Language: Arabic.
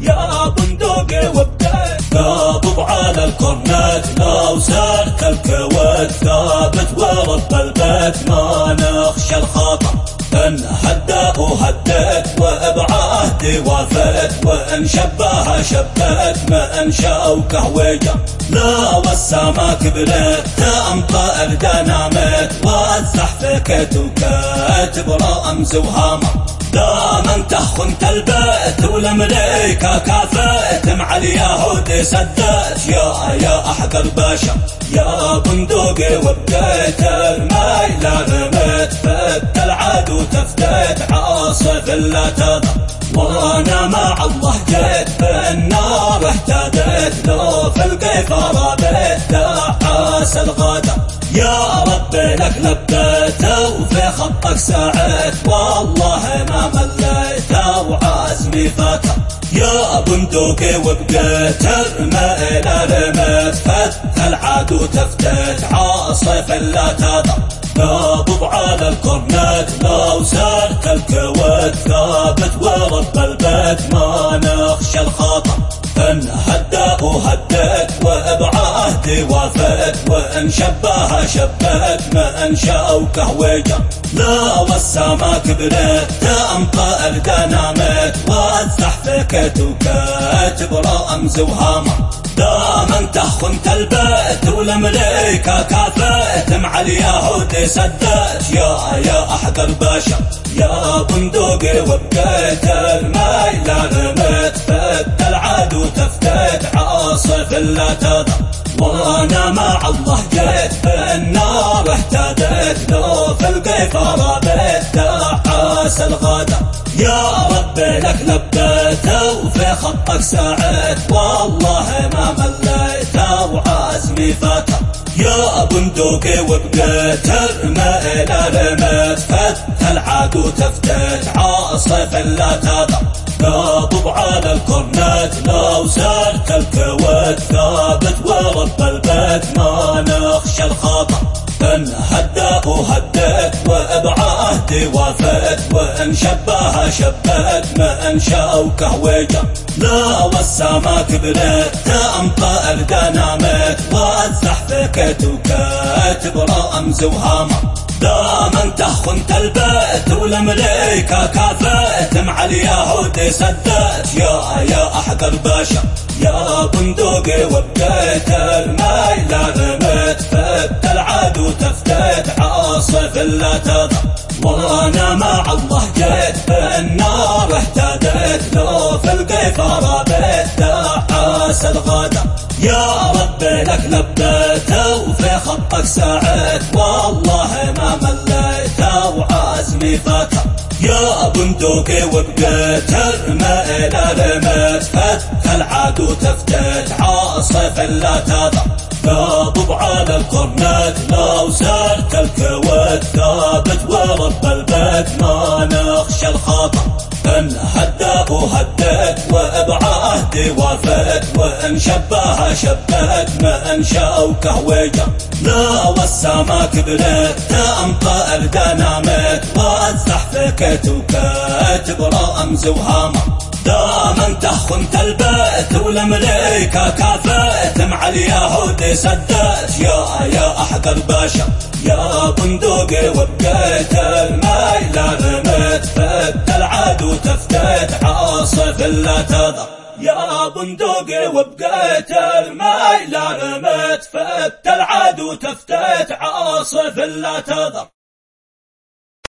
يا بندقي وبديت قابض على الكورنيت لو سالت الكويت ثابت ورب البيت ما نخشى الخطر إن هدى وهديت وبعهدي وافيت وإن شبه شبيت ما إن شوكه وجه لا والسماك بليت تأمطى الدناميت وأزح فكيت وكاتب رمز وهامة دام خنت البيت ولمليكا كافيت مع اليهود سديت يا أحقر باشا يا بندقي وبديت الميل رميت فت العدو تفتيت عاصف لا تضر وانا مع الله جيت بالنار اهتديت لو في القيفر بيت دعاس الغدر يا رب لك لبيت وفي خطك سعيت والله ما مليت وعزمي فتر يا بندقي وبقيت الميل رميت فت العدو تفتيت عاصف لا تضر قابض على الكورنيت لو سالت الكويت ثابت ورب البيت ما نخشى الخطر إن هدى وهديت وبعهدي وافيت وإن شبه شبيت ما إن شوكه وجه لا والسماك بليت تأمطى الدناميت وأزح فكيت وكاتب رمز وهامة دام خنت البيت ولمليكا كافيت مع اليهود سديت يا أحقر باشا يا بندقي وبقيت الميل رميت فت العدو تفتيت عاصف لا تضر وانا مع الله جيت بالنار اهتديت لو في القيفر بيت دعاس الغدر يا رب لك لبيت وفي خطك سعيت والله ما مليت وعزمي فتر يا بندقي وبقيت الميل رميت فت العدو تفتيت عاصف لا تضر قابض على الكورنيت لو سالت الكويت ثابت ورب البيت ما نخشى الخطر إن هدى وهديت وبعهدي وافيت وإن شبه شبيت ما إن شوكه وجه لا والسماك بليت تأمطى الدناميت وأزح فكيت وكاتب رمز وهامة دام خنت البيت ولمليكا كافيت مع اليهود سديت يا أحقر باشا يا بندقي وبقيت الميل رميت فت العدو تفتيت عاصف لا تضر وانا مع الله جيت بالنار اهتديت لو في القيفر بيت دعاس الغدر يا رب لك لبيت وفي خطك سعيت والله ما مليت وعزمي فتر يا بندقي وبقيت الميل رميت فت العدو تفتيت عاصف لا تضر قابض على الكورنيت لو سالت الكويت ثابت ورب البيت ما نخشى الخطر إن هدى وهديت وبعهدي وافيت وإن شبه شبيت ما إن شوكه وجه لا والسماك بليت تأمطى الدناميت وأزح فكيت وكاتب رمز وهامة دام خنت البيت ولمليكا كافيت مع اليهود سديت يا أحقر باشا يا بندقي وبقيت الميل رميت فت العدو تفتيت عاصف لا تضر يا بندقي وبقيت الميل رميت فت العدو تفتيت عاصف لا تضر